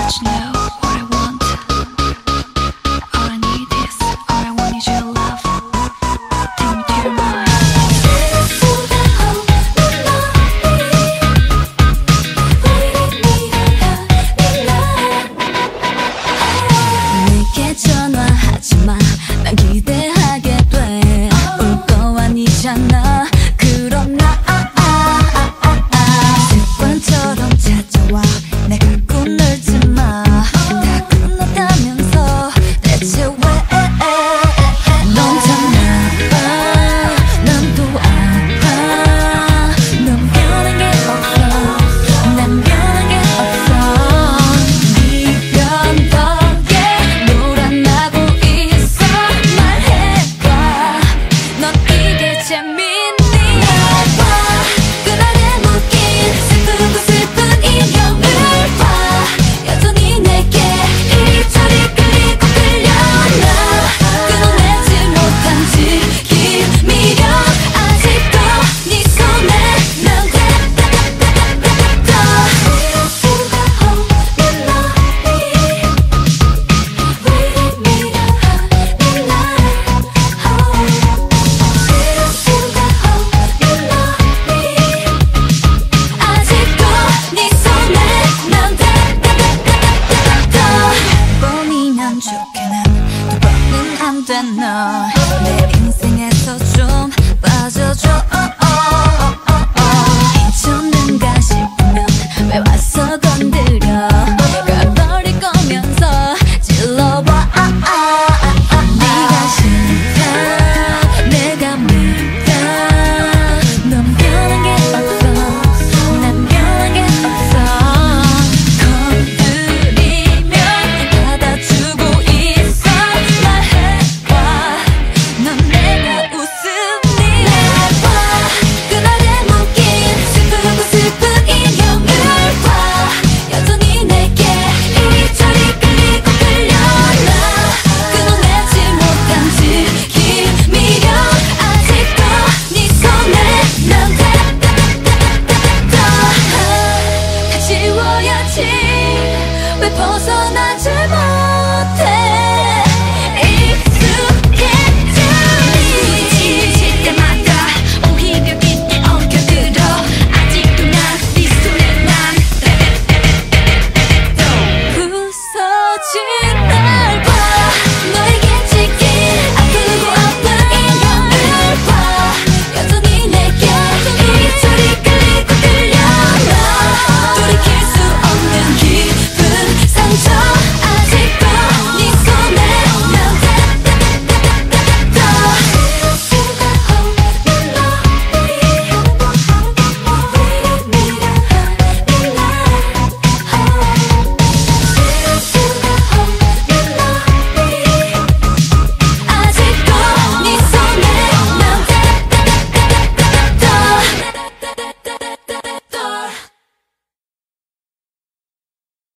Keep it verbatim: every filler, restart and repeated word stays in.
너 내 인생에서 좀 빠져줘. 괜찮은가 싶으면 왜 와서 건드려. 가버릴 거면서 질러봐. 네가 싫다 내가 믿다. 넌 변한 게 없어 난 변한 게 없어. 건드리면 받아주고 있어. 말해봐 넌 내가 웃음니. 내봐 그날의 묶인 슬프고 슬픈 인형을 봐. 여전히 내게 이리저리 끌리고 끌려나. 끊어내지 못한 지기 미련 아직도 네 손에 난 다 지워야지. 왜 벗어나지